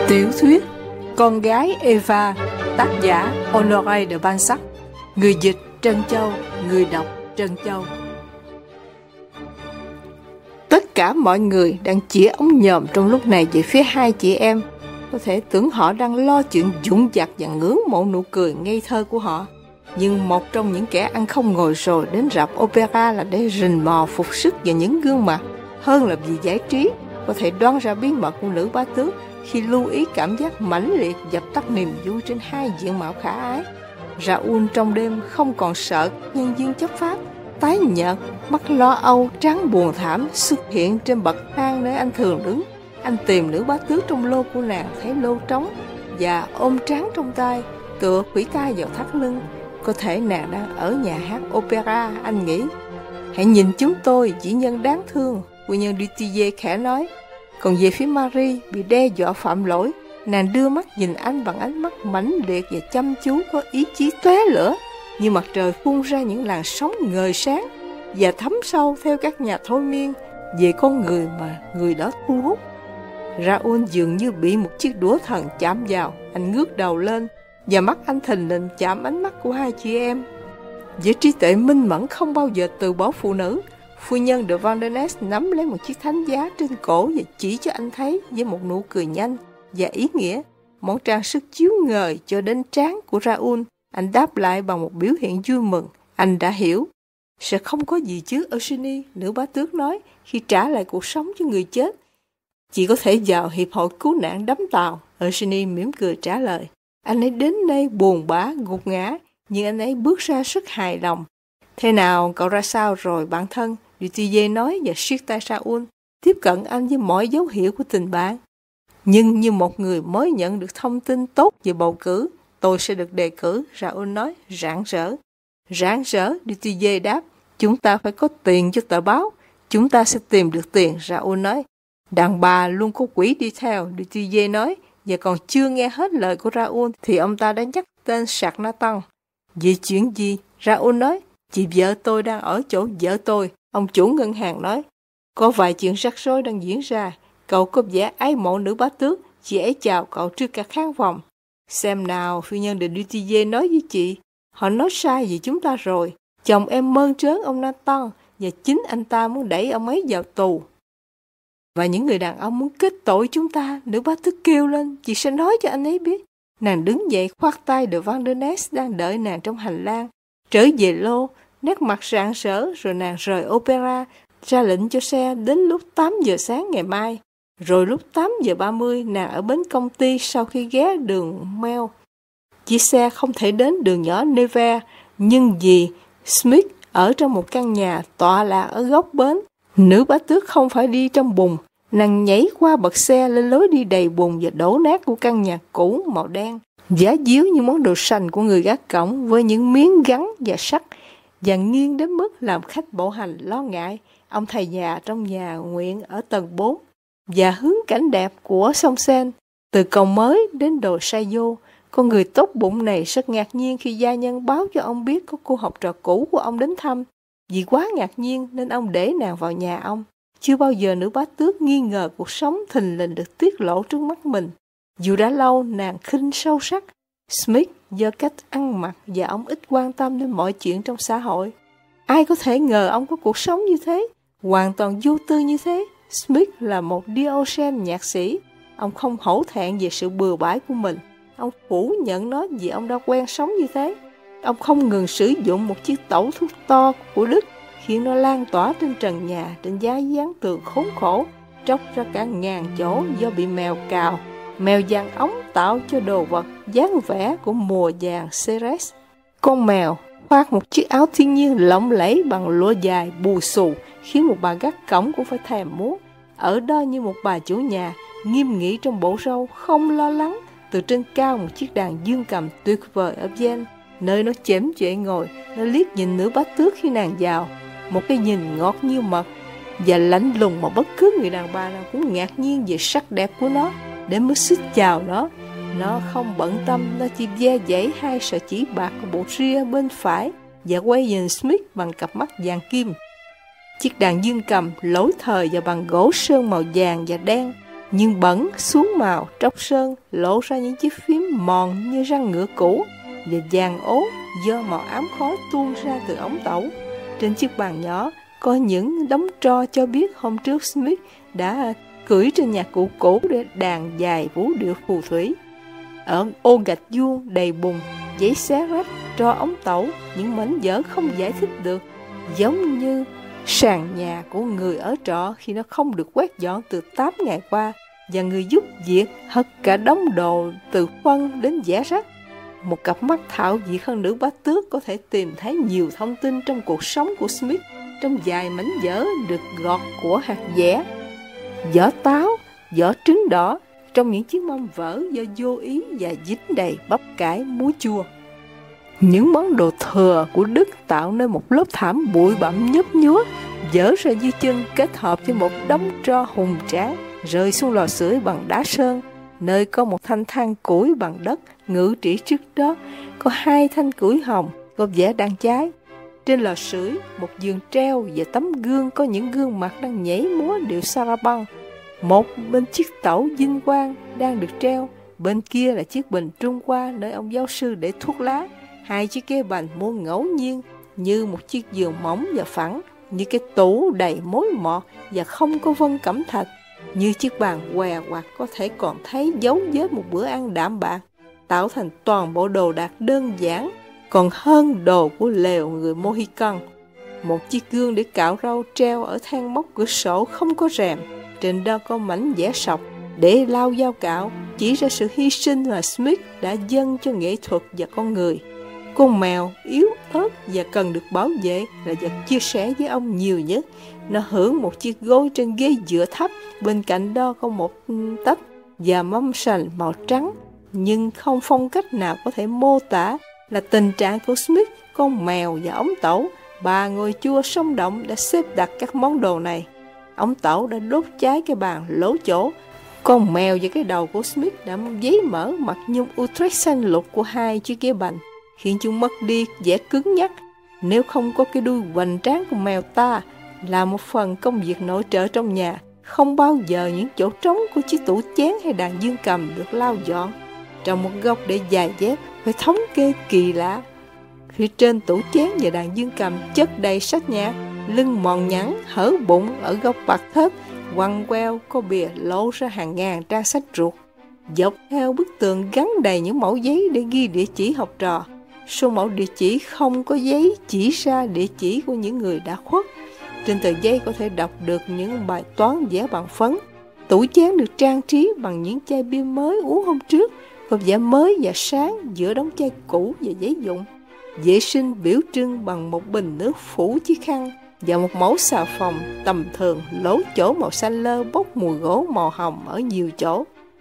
Tiểu thuyết Con gái Eva, tác giả Honoré de Balzac, người dịch Trân Châu, người đọc Trân Châu. Tất cả mọi người đang chĩa ống nhòm trong lúc này về phía hai chị em. Có thể tưởng họ đang lo chuyện dũng dạc và ngưỡng mộ nụ cười ngây thơ của họ. Nhưng một trong những kẻ ăn không ngồi rồi đến rạp opera là để rình mò phục sức vào những gương mặt, hơn là vì giải trí, có thể đoán ra bí mật của nữ bá tước khi lưu ý cảm giác mãnh liệt dập tắt niềm vui trên hai diện mạo khả ái. Raoul trong đêm không còn sợ nhân viên chấp pháp, tái nhợt, mắt lo âu, trán buồn thảm xuất hiện trên bậc thang nơi anh thường đứng. Anh tìm nữ bá tước trong lô của nàng, thấy lô trống và ôm trán trong tay, tựa khủy tay vào thắt lưng. Có thể nàng đang ở nhà hát opera, anh nghĩ. Hãy nhìn chúng tôi, dĩ nhân đáng thương, quý nhân Dutilleux khẽ nói. Còn về phía Marie bị đe dọa phạm lỗi, nàng đưa mắt nhìn anh bằng ánh mắt mãnh liệt và chăm chú, có ý chí tóe lửa như mặt trời phun ra những làn sóng ngời sáng và thấm sâu theo các nhà thôi miên về con người mà người đó thu hút. Raoul dường như bị một chiếc đũa thần chạm vào. Anh ngước đầu lên và mắt anh thình lình chạm ánh mắt của hai chị em. Với trí tuệ minh mẫn không bao giờ từ bỏ phụ nữ, phu nhân de Vandenesse nắm lấy một chiếc thánh giá trên cổ và chỉ cho anh thấy với một nụ cười nhanh và ý nghĩa món trang sức chiếu ngời cho đến trán của Raoul. Anh đáp lại bằng một biểu hiện vui mừng. Anh đã hiểu. Sẽ không có gì chứ, Eugenie, nữ bá tước nói, khi trả lại cuộc sống cho người chết. Chỉ có thể vào hiệp hội cứu nạn đắm tàu. Eugenie mỉm cười trả lời. Anh ấy đến đây buồn bã, gục ngã, nhưng anh ấy bước ra rất hài lòng. Thế nào, cậu ra sao rồi, bạn thân? Dutilleux nói và siết tay Raoul, tiếp cận anh với mọi dấu hiệu của tình bạn. Nhưng như một người mới nhận được thông tin tốt về bầu cử, tôi sẽ được đề cử, Raoul nói, rạng rỡ. Rạng rỡ, Dutilleux đáp, chúng ta phải có tiền cho tờ báo. Chúng ta sẽ tìm được tiền, Raoul nói. Đàn bà luôn có quỷ đi theo, Dutilleux nói, và còn chưa nghe hết lời của Raoul thì ông ta đã nhắc tên Sạc Nathan. Vì chuyện gì? Raoul nói, chị vợ tôi đang ở chỗ vợ tôi. Ông chủ ngân hàng nói, có vài chuyện rắc rối đang diễn ra. Cậu có vẻ ái mộ nữ bá tước, chị ấy chào cậu trước cả khán phòng. Xem nào, phu nhân de Dutilleux nói với chị, họ nói sai về chúng ta rồi. Chồng em mơn trớn ông Nathan và chính anh ta muốn đẩy ông ấy vào tù. Và những người đàn ông muốn kết tội chúng ta, nữ bá tước kêu lên, chị sẽ nói cho anh ấy biết. Nàng đứng dậy khoác tay de Vandenesse đang đợi nàng trong hành lang. Trở về lô, nét mặt rạng rỡ, rồi nàng rời opera, ra lệnh cho xe đến lúc 8 giờ sáng ngày mai. Rồi lúc 8 giờ 30, nàng ở bến công ty sau khi ghé đường Mel. Chiếc xe không thể đến đường nhỏ Nevers, nhưng vì Smith ở trong một căn nhà tọa lạc ở góc bến, nữ bá tước không phải đi trong bùn. Nàng nhảy qua bậc xe lên lối đi đầy bùn và đổ nát của căn nhà cũ màu đen, giá díu như món đồ sành của người gác cổng với những miếng gắn và sắt, và nghiêng đến mức làm khách bộ hành lo ngại. Ông thầy già trong nhà nguyện ở tầng 4 và hướng cảnh đẹp của sông Seine từ cầu mới đến đồi Sayo. Con người tốt bụng này rất ngạc nhiên khi gia nhân báo cho ông biết có cô học trò cũ của ông đến thăm. Vì quá ngạc nhiên nên ông để nàng vào nhà ông. Chưa bao giờ nữ bá tước nghi ngờ cuộc sống thình lình được tiết lộ trước mắt mình. Dù đã lâu nàng khinh sâu sắc Smith do cách ăn mặc và ông ít quan tâm đến mọi chuyện trong xã hội. Ai có thể ngờ ông có cuộc sống như thế, hoàn toàn vô tư như thế. Smith là một Diogenes nhạc sĩ. Ông không hổ thẹn về sự bừa bãi của mình. Ông phủ nhận nó vì ông đã quen sống như thế. Ông không ngừng sử dụng một chiếc tẩu thuốc to của Đức, khiến nó lan tỏa trên trần nhà, trên giá dán tường khốn khổ, tróc ra cả ngàn chỗ do bị mèo cào. Mèo vàng ống tạo cho đồ vật dáng vẻ của mùa vàng Ceres. Con mèo khoác một chiếc áo thiên nhiên lộng lẫy bằng lụa dài bù xù, khiến một bà gác cổng cũng phải thèm muốn. Ở đó như một bà chủ nhà, nghiêm nghị trong bộ râu, không lo lắng. Từ trên cao một chiếc đàn dương cầm tuyệt vời ở Vienne, nơi nó chễm chệ ngồi, nó liếc nhìn nữ bá tước khi nàng vào. Một cái nhìn ngọt như mật và lạnh lùng mà bất cứ người đàn bà nào cũng ngạc nhiên về sắc đẹp của nó, để mới xích chào nó. Nó không bận tâm, nó chỉ ve vẩy hai sợi chỉ bạc của bộ ria bên phải và quay nhìn Smith bằng cặp mắt vàng kim. Chiếc đàn dương cầm lỗi thời và bằng gỗ sơn màu vàng và đen, nhưng bẩn, xuống màu, tróc sơn, lộ ra những chiếc phím mòn như răng ngựa cũ và vàng ố do màu ám khói tuôn ra từ ống tẩu. Trên chiếc bàn nhỏ có những đống tro cho biết hôm trước Smith đã cưỡi trên nhạc cụ cũ để đàn dài vũ điệu phù thủy. Ở ô gạch vuông đầy bùn, giấy xé rách, tro ống tẩu, những mảnh vỡ không giải thích được, giống như sàn nhà của người ở trọ khi nó không được quét dọn từ 8 ngày qua, và người giúp việc hất cả đống đồ từ phân đến giẻ rách. Một cặp mắt thạo việc hơn nữ bá tước có thể tìm thấy nhiều thông tin trong cuộc sống của Smith trong vài mảnh vỡ được gọt của hạt dẻ, vỏ táo, vỏ trứng đỏ trong những chiếc mâm vỡ do vô ý và dính đầy bắp cải, muối chua. Những món đồ thừa của Đức tạo nên một lớp thảm bụi bặm nhấp nhúa, dở ra dưới chân kết hợp với một đống tro hùng tráng rơi xuống lò sưởi bằng đá sơn, nơi có một thanh than củi bằng đất ngự trị trước đó, có 2 thanh củi hồng có vẻ đang cháy. Trên lò sưởi, một giường treo và tấm gương có những gương mặt đang nhảy múa điệu saraband. Một bên chiếc tẩu vinh quang đang được treo, bên kia là chiếc bình Trung Hoa nơi ông giáo sư để thuốc lá. 2 chiếc ghế bành mua ngẫu nhiên như một chiếc giường mỏng và phẳng, như cái tủ đầy mối mọt và không có vân cẩm thạch, như chiếc bàn què quặt có thể còn thấy dấu vết một bữa ăn đạm bạc, tạo thành toàn bộ đồ đạc đơn giản, còn hơn đồ của lều người Mohican. Một chiếc gương để cạo râu treo ở thang móc cửa sổ không có rèm, trên đó có mảnh vẽ sọc để lau dao cạo, chỉ ra sự hy sinh mà Smith đã dâng cho nghệ thuật và con người. Con mèo yếu ớt và cần được bảo vệ là vật chia sẻ với ông nhiều nhất. Nó hưởng một chiếc gối trên ghế dựa thấp, bên cạnh đó có một tách và mâm sành màu trắng, nhưng không phong cách nào có thể mô tả là tình trạng của Smith, con mèo và ống tẩu. Bà ngồi chua sông động đã xếp đặt các món đồ này. Ống tẩu đã đốt cháy cái bàn lỗ chỗ. Con mèo và cái đầu của Smith đã giấy mỡ mặt nhung Utrecht xanh lục của 2 chiếc ghế bành, khiến chúng mất đi vẻ cứng nhắc. Nếu không có cái đuôi hoành tráng của mèo ta là một phần công việc nội trợ trong nhà, không bao giờ những chỗ trống của chiếc tủ chén hay đàn dương cầm được lau dọn. Trong một góc để giày dép phải thống kê kỳ lạ. Phía trên tủ chén và đàn dương cầm chất đầy sách nhạc, lưng mòn nhẵn, hở bụng ở góc bạc thớt, quằn queo có bìa lộ ra hàng ngàn trang sách ruột. Dọc theo bức tường gắn đầy những mẫu giấy để ghi địa chỉ học trò. Số mẫu địa chỉ không có giấy chỉ ra địa chỉ của những người đã khuất. Trên tờ giấy có thể đọc được những bài toán vẽ bằng phấn. Tủ chén được trang trí bằng những chai bia mới uống hôm trước, có vẻ mới và sáng giữa đống chai cũ và giấy dụng. Vệ sinh biểu trưng bằng một bình nước phủ chiếc khăn và một mẫu xà phòng tầm thường lỗ chỗ màu xanh lơ bốc mùi gỗ màu hồng ở nhiều chỗ.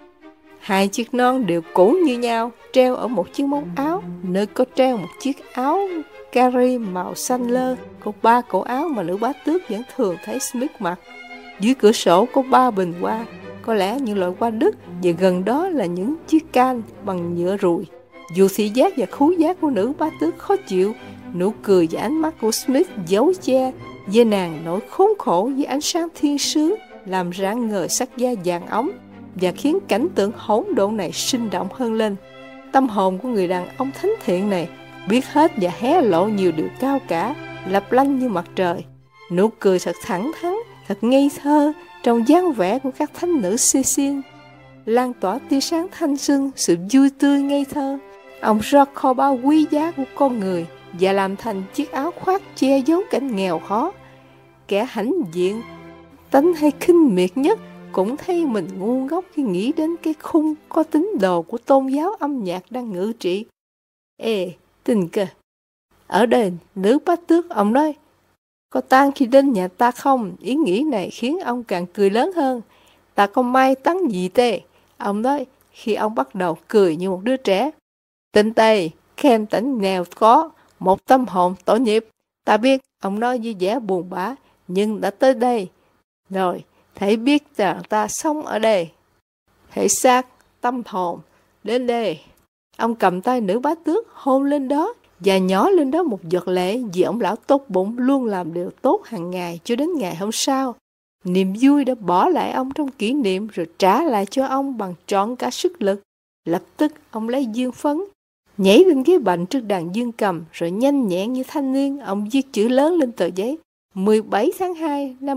2 chiếc nón đều cũ như nhau, treo ở một chiếc móc áo, nơi có treo một chiếc áo cari màu xanh lơ, có 3 cổ áo mà nữ bá tước vẫn thường thấy Smith mặc. Dưới cửa sổ có 3 bình hoa, có lẽ những loại hoa Đức, và gần đó là những chiếc can bằng nhựa rùi. Dù thị giác và khứu giác của nữ bá tước khó chịu, nụ cười và ánh mắt của Smith giấu che, với nàng nỗi khốn khổ với ánh sáng thiên sứ, làm rạng ngời sắc da vàng óng và khiến cảnh tượng hỗn độn này sinh động hơn lên. Tâm hồn của người đàn ông thánh thiện này biết hết và hé lộ nhiều điều cao cả, lập lanh như mặt trời. Nụ cười thật thẳng thắn, thật ngây thơ trong dáng vẻ của các thánh nữ Cecile, lan tỏa tia sáng thanh xuân, sự vui tươi ngây thơ. Ông rót kho báu quý giá của con người và làm thành chiếc áo khoác che giấu cảnh nghèo khó. Kẻ hãnh diện, tánh hay khinh miệt nhất cũng thấy mình ngu ngốc khi nghĩ đến cái khung có tín đồ của tôn giáo âm nhạc đang ngự trị. Ê, tình cơ! Ở đây, nữ bá tước, ông nói, có tang khi đến nhà ta không? Ý nghĩ này khiến ông càng cười lớn hơn. Ta có may táng gì tê? Ông nói, khi ông bắt đầu cười như một đứa trẻ. Tên Tây, khen tỉnh nghèo có, một tâm hồn tội nghiệp. Ta biết, ông nói với vẻ buồn bã, nhưng đã tới đây. Rồi, thầy biết rằng ta sống ở đây. Thể xác, tâm hồn, đến đây. Ông cầm tay nữ bá tước, hôn lên đó, và nhỏ lên đó một giọt lệ vì ông lão tốt bụng luôn làm điều tốt hàng ngày cho đến ngày hôm sau. Niềm vui đã bỏ lại ông trong kỷ niệm rồi trả lại cho ông bằng trọn cả sức lực. Lập tức ông lấy dương phấn, nhảy lên ghế bành trước đàn dương cầm, rồi nhanh nhẹn như thanh niên, ông viết chữ lớn lên tờ giấy. 17 tháng 2 năm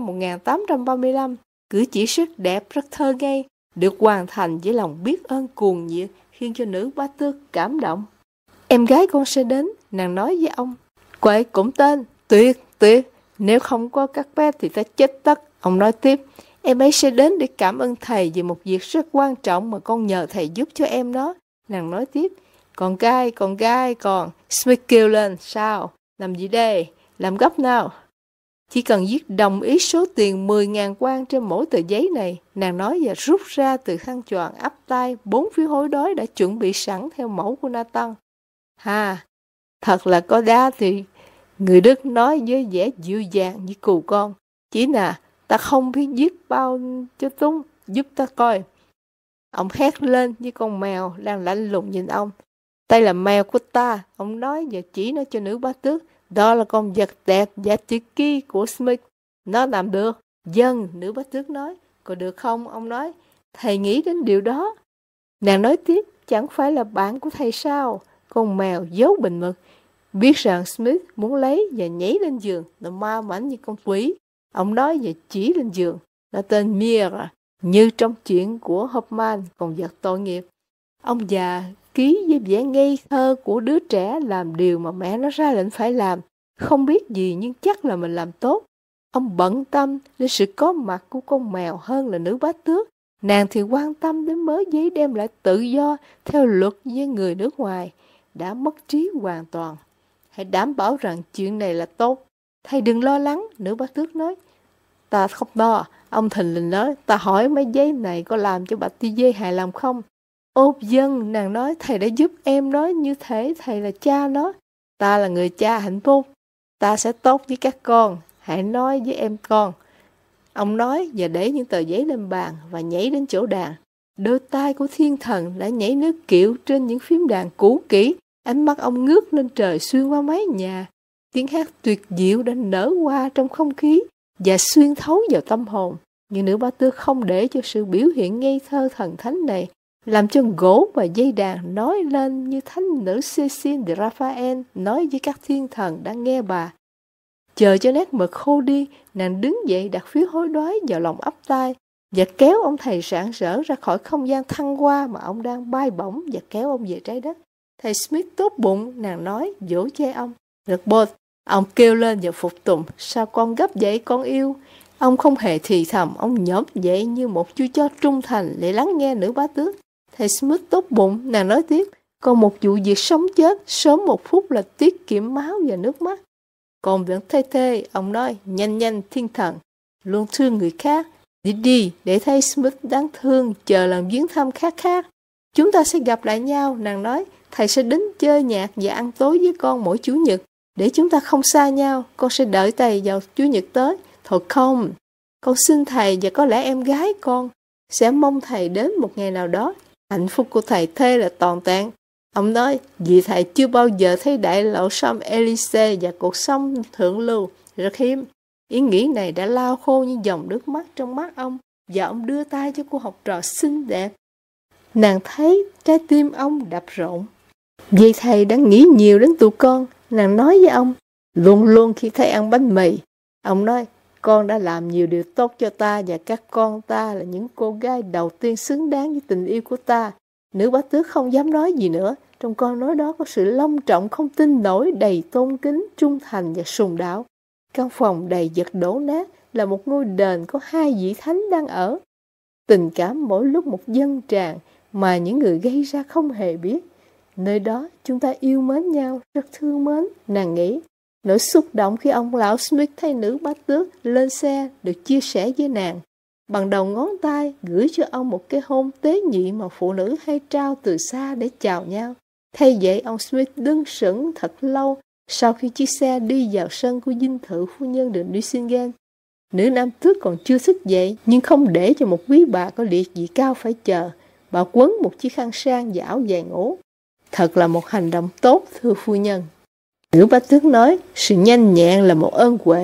1835, cử chỉ rất đẹp, rất thơ ngây, được hoàn thành với lòng biết ơn cuồng nhiệt, khiến cho nữ bá tước cảm động. Em gái con sẽ đến, nàng nói với ông. Cô ấy cũng tên, tuyệt, tuyệt, nếu không có các bé thì ta chết tất. Ông nói tiếp, em ấy sẽ đến để cảm ơn thầy về một việc rất quan trọng mà con nhờ thầy giúp cho em đó. Nàng nói tiếp, con gái, Smith kêu lên, sao? Làm gì đây? Làm gấp nào? Chỉ cần viết đồng ý số tiền 10.000 quan trên mỗi tờ giấy này, nàng nói và rút ra từ khăn choàng ắp tay 4 phiếu hối đoái đã chuẩn bị sẵn theo mẫu của Nathan. Ha, thật là có đá thì, người Đức nói với vẻ dịu dàng như cừu con. Chỉ là ta không biết viết bao cho tung, giúp ta coi. Ông hét lên với con mèo đang lạnh lùng nhìn ông. Đây là mèo của ta, ông nói và chỉ nó cho nữ bá tước. Đó là con vật đẹp và tuyệt kỳ của Smith. Nó làm được. Dân, nữ bá tước nói. Có được không? Ông nói. Thầy nghĩ đến điều đó. Nàng nói tiếp, chẳng phải là bạn của thầy sao? Con mèo giấu bình mực. Biết rằng Smith muốn lấy và nhảy lên giường. Nó ma mảnh như con quỷ. Ông nói và chỉ lên giường. Nó tên Mira, như trong chuyện của Hoffman, con vật tội nghiệp. Ông già ký với vẻ ngây thơ của đứa trẻ làm điều mà mẹ nó ra lệnh phải làm. Không biết gì nhưng chắc là mình làm tốt. Ông bận tâm đến sự có mặt của con mèo hơn là nữ bá tước. Nàng thì quan tâm đến mớ giấy đem lại tự do theo luật với người nước ngoài. Đã mất trí hoàn toàn. Hãy đảm bảo rằng chuyện này là tốt. Thầy đừng lo lắng, nữ bá tước nói. Ta không lo, ông thình lình nói. Ta hỏi mấy giấy này có làm cho bà Ti Dê hài lòng không? Ô dân, nàng nói, thầy đã giúp em nói như thế, thầy là cha nó. Ta là người cha hạnh phúc. Ta sẽ tốt với các con. Hãy nói với em con. Ông nói và để những tờ giấy lên bàn và nhảy đến chỗ đàn. Đôi tay của thiên thần đã nhảy nước kiệu trên những phím đàn cũ kỹ. Ánh mắt ông ngước lên trời xuyên qua mái nhà. Tiếng hát tuyệt diệu đã nở qua trong không khí và xuyên thấu vào tâm hồn. Nhưng nữ bá tước không để cho sự biểu hiện ngây thơ thần thánh này làm cho gỗ và dây đàn nói lên như thánh nữ Cécile de Raphael nói với các thiên thần đang nghe bà. Chờ cho nét mực khô đi, nàng đứng dậy đặt phiếu hối đoái vào lòng ắp tay và kéo ông thầy rạng rỡ ra khỏi không gian thăng hoa mà ông đang bay bổng và kéo ông về trái đất. Thầy Smith tốt bụng, nàng nói, dỗ che ông. Được bột, ông kêu lên và phục tùng. Sao con gấp vậy con yêu? Ông không hề thì thầm, ông nhổm dậy như một chú chó trung thành để lắng nghe nữ bá tước. Thầy Smith tốt bụng, nàng nói tiếp, còn một vụ việc sống chết, sớm một phút là tiết kiệm máu và nước mắt. Còn việc thê, ông nói, nhanh thiên thần, luôn thương người khác, đi, để thấy Smith đáng thương, chờ lần viếng thăm khác. Chúng ta sẽ gặp lại nhau, nàng nói, thầy sẽ đến chơi nhạc và ăn tối với con mỗi Chủ nhật, để chúng ta không xa nhau, con sẽ đợi thầy vào Chủ nhật tới. Thôi không, con xin thầy và có lẽ em gái con sẽ mong thầy đến một ngày nào đó. Hạnh phúc của thầy thê là toàn tạng. Ông nói, vì thầy chưa bao giờ thấy đại lộ Champs Élysées và cuộc sống thượng lưu, rất hiếm. Ý nghĩ này đã lao khô như dòng nước mắt trong mắt ông, và ông đưa tay cho cô học trò xinh đẹp. Nàng thấy trái tim ông đập rộn. Vì thầy đã nghĩ nhiều đến tụi con, nàng nói với ông, luôn khi thấy ăn bánh mì. Ông nói, con đã làm nhiều điều tốt cho ta và các con ta là những cô gái đầu tiên xứng đáng với tình yêu của ta. Nữ bá tước không dám nói gì nữa. Trong câu nói đó có sự long trọng không tin nổi, đầy tôn kính, trung thành và sùng đạo. Căn phòng đầy vật đổ nát là một ngôi đền có 2 vị thánh đang ở. Tình cảm mỗi lúc một dâng tràn mà những người gây ra không hề biết. Nơi đó chúng ta yêu mến nhau, rất thương mến, nàng nghĩ. Nỗi xúc động khi ông lão Smith thấy nữ bá tước lên xe được chia sẻ với nàng. Bằng đầu ngón tay gửi cho ông một cái hôn tế nhị mà phụ nữ hay trao từ xa để chào nhau. Thay vậy ông Smith đứng sững thật lâu sau khi chiếc xe đi vào sân của dinh thự phu nhân de Nucingen. Nữ nam tước còn chưa thức dậy nhưng không để cho một quý bà có liệt vị cao phải chờ. Bà quấn một chiếc khăn sang và áo dài ngủ. Thật là một hành động tốt thưa phu nhân. Nữ bá tước nói, sự nhanh nhẹn là một ơn huệ,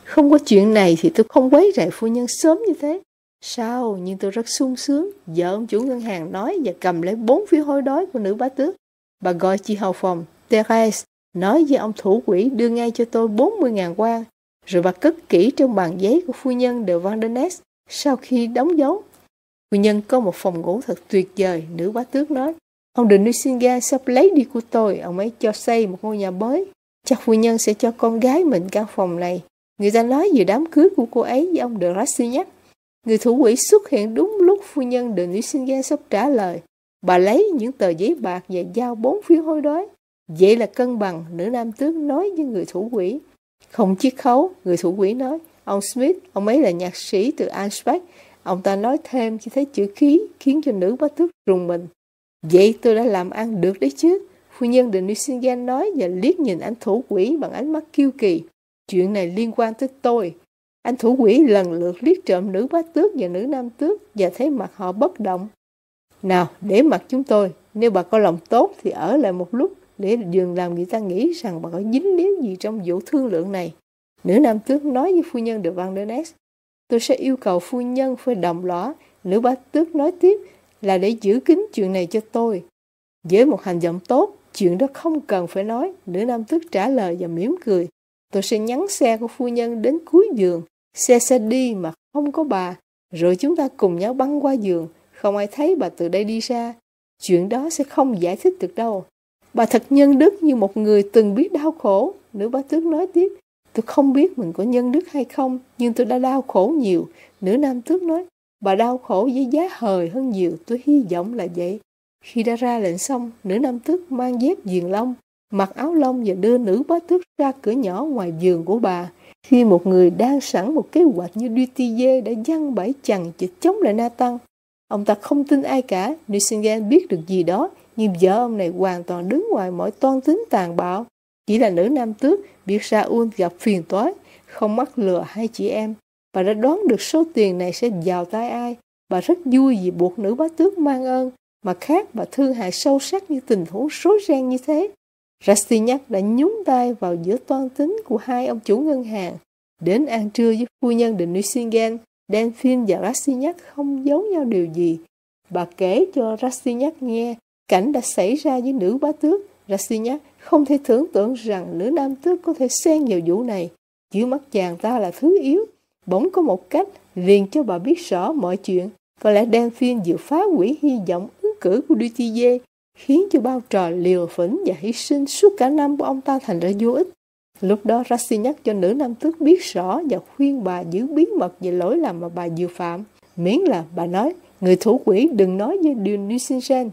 Không có chuyện này thì tôi không quấy rầy phu nhân sớm như thế. Sao? Nhưng tôi rất sung sướng. Vợ ông chủ ngân hàng nói và cầm lấy 4 phiếu hối đoái của nữ bá tước. Bà gọi chị hầu phòng, Therese, nói với ông thủ quỹ đưa ngay cho tôi 40.000 won. Rồi bà cất kỹ trong bàn giấy của phu nhân de Vandenesse sau khi đóng dấu. Phu nhân có một phòng ngủ thật tuyệt vời, nữ bá tước nói. Ông de Nucingen sắp lấy đi của tôi, ông ấy cho xây một ngôi nhà mới. Chắc phu nhân sẽ cho con gái mình căn phòng này. Người ta nói về đám cưới của cô ấy với ông de Rastignac. Người thủ quỹ xuất hiện đúng lúc phu nhân de Nucingen sắp trả lời. Bà lấy những tờ giấy bạc và giao 4 phiếu hối đoái. Vậy là cân bằng, nữ nam tước nói với người thủ quỹ. Không chiết khấu, người thủ quỹ nói. Ông Smith, ông ấy là nhạc sĩ từ Ansbach. Ông ta nói thêm khi thấy chữ ký khiến cho nữ bá tước rùng mình. Vậy tôi đã làm ăn được đấy chứ. Phu nhân de Nucingen nói và liếc nhìn anh thủ quỹ bằng ánh mắt kiêu kỳ. Chuyện này liên quan tới tôi. Anh thủ quỹ lần lượt liếc trộm nữ bá tước và nữ nam tước và thấy mặt họ bất động. Nào, để mặt chúng tôi. Nếu bà có lòng tốt thì ở lại một lúc để dừng làm người ta nghĩ rằng bà có dính líu gì trong vụ thương lượng này. Nữ nam tước nói với phu nhân de Vandenesse. Tôi sẽ yêu cầu phu nhân phải đồng lõa. Nữ bá tước nói tiếp là để giữ kín chuyện này cho tôi. Với một hành động tốt, chuyện đó không cần phải nói. Nữ nam tước trả lời và mỉm cười. Tôi sẽ nhắn xe của phu nhân đến cuối giường. Xe sẽ đi mà không có bà. Rồi chúng ta cùng nhau băng qua giường. Không ai thấy bà từ đây đi ra. Chuyện đó sẽ không giải thích được đâu. Bà thật nhân đức như một người từng biết đau khổ. Nữ bá tước nói tiếp. Tôi không biết mình có nhân đức hay không, nhưng tôi đã đau khổ nhiều. Nữ nam tước nói. Bà đau khổ với giá hời hơn nhiều. Tôi hy vọng là vậy. Khi đã ra lệnh xong, nữ nam tước mang dép viền lông, mặc áo lông và đưa nữ bá tước ra cửa nhỏ ngoài giường của bà. Khi một người đang sẵn một kế hoạch như Dutillé đã giăng bẫy chằng chịt chống lại Nathan. Ông ta không tin ai cả. Nucingen biết được gì đó, nhưng vợ ông này hoàn toàn đứng ngoài mọi toan tính tàn bạo. Chỉ là nữ nam tước biết Raoul gặp phiền toái, không mắc lừa hai chị em. Bà đã đoán được số tiền này sẽ vào tay ai. Bà rất vui vì buộc nữ bá tước mang ơn. Mặt khác, bà thương hại sâu sắc như tình huống rối ren như thế. Rastignac đã nhúng tay vào giữa toan tính của hai ông chủ ngân hàng. Đến ăn trưa với phu nhân de Nucingen, Delphine và Rastignac không giấu nhau điều gì. Bà kể cho Rastignac nghe cảnh đã xảy ra với nữ bá tước. Rastignac không thể tưởng tượng rằng nữ nam tước có thể xen vào vụ này. Dưới mắt chàng ta là thứ yếu. Bỗng có một cách liền cho bà biết rõ mọi chuyện. Có lẽ Delphine vừa phá hủy hy vọng ứng cử của Dutillé, khiến cho bao trò liều phỉnh và hy sinh suốt cả năm của ông ta thành ra vô ích. Lúc đó Rastignac cho nữ nam tước biết rõ và khuyên bà giữ bí mật về lỗi lầm mà bà vừa phạm. Miễn là bà nói, người thủ quỹ đừng nói với de Nucingen.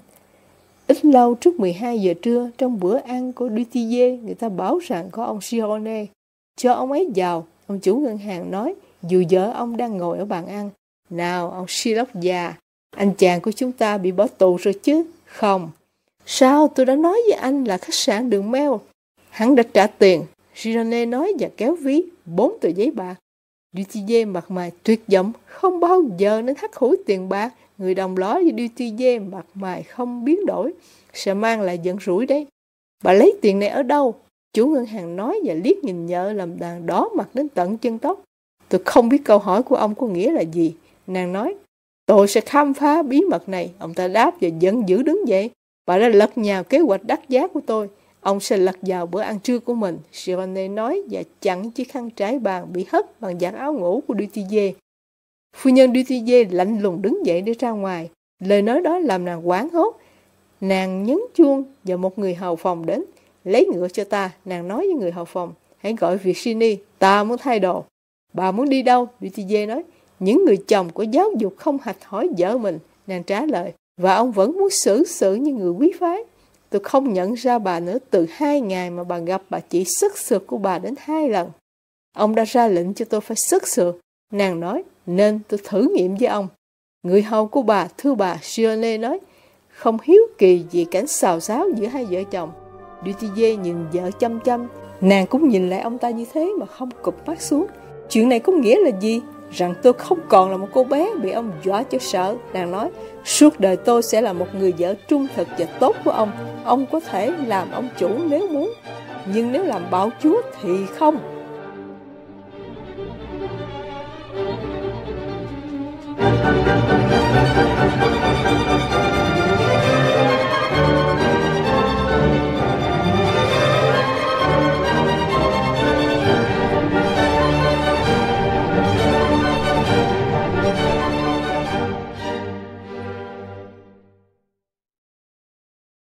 Ít lâu trước 12 giờ trưa, trong bữa ăn của Dutillé, người ta bảo rằng có ông Girone. Cho ông ấy vào, ông chủ ngân hàng nói, dù vợ ông đang ngồi ở bàn ăn. Nào, ông Sherlock già, anh chàng của chúng ta bị bỏ tù rồi chứ? Không. Sao, tôi đã nói với anh là khách sạn Đường Mel. Hắn đã trả tiền. Girone nói và kéo ví 4 tờ giấy bạc. Dutillé mặt mày tuyệt vọng, không bao giờ nên hắt hủi tiền bạc. Người đồng lõa với Dutillé mặt mày không biến đổi, sẽ mang lại giận rủi đấy. Bà lấy tiền này ở đâu? Chủ ngân hàng nói và liếc nhìn vợ làm đàn đỏ mặt đến tận chân tóc. Tôi không biết câu hỏi của ông có nghĩa là gì. Nàng nói, tôi sẽ khám phá bí mật này. Ông ta đáp và giận dữ đứng dậy. Bà đã lật nhào kế hoạch đắt giá của tôi. Ông sẽ lật vào bữa ăn trưa của mình. Girone nói và chặn chiếc khăn trải bàn bị hất bằng vạt áo ngủ của Dutillé. Phu nhân Dutillé lạnh lùng đứng dậy để ra ngoài. Lời nói đó làm nàng hoảng hốt. Nàng nhấn chuông và một người hầu phòng đến. Lấy ngựa cho ta, nàng nói với người hầu phòng. Hãy gọi Virginie, ta muốn thay đồ. Bà muốn đi đâu? Dutillé nói. Những người chồng có giáo dục không hạch hỏi vợ mình. Nàng trả lời. Và ông vẫn muốn xử sự như người quý phái. Tôi không nhận ra bà nữa từ 2 ngày mà bà gặp bà chỉ sức sượt của bà đến 2 lần. Ông đã ra lệnh cho tôi phải sức sượt. Nàng nói, nên tôi thử nghiệm với ông. Người hầu của bà, thưa bà, Girone nói, không hiếu kỳ gì cảnh xào xáo giữa hai vợ chồng. Dutillé nhìn vợ chăm chăm. Nàng cũng nhìn lại ông ta như thế mà không cụp mắt xuống. Chuyện này có nghĩa là gì? Rằng tôi không còn là một cô bé bị ông dọa cho sợ. Nàng nói, suốt đời tôi sẽ là một người vợ trung thực và tốt của ông. Ông có thể làm ông chủ nếu muốn, nhưng nếu làm bạo chúa thì không.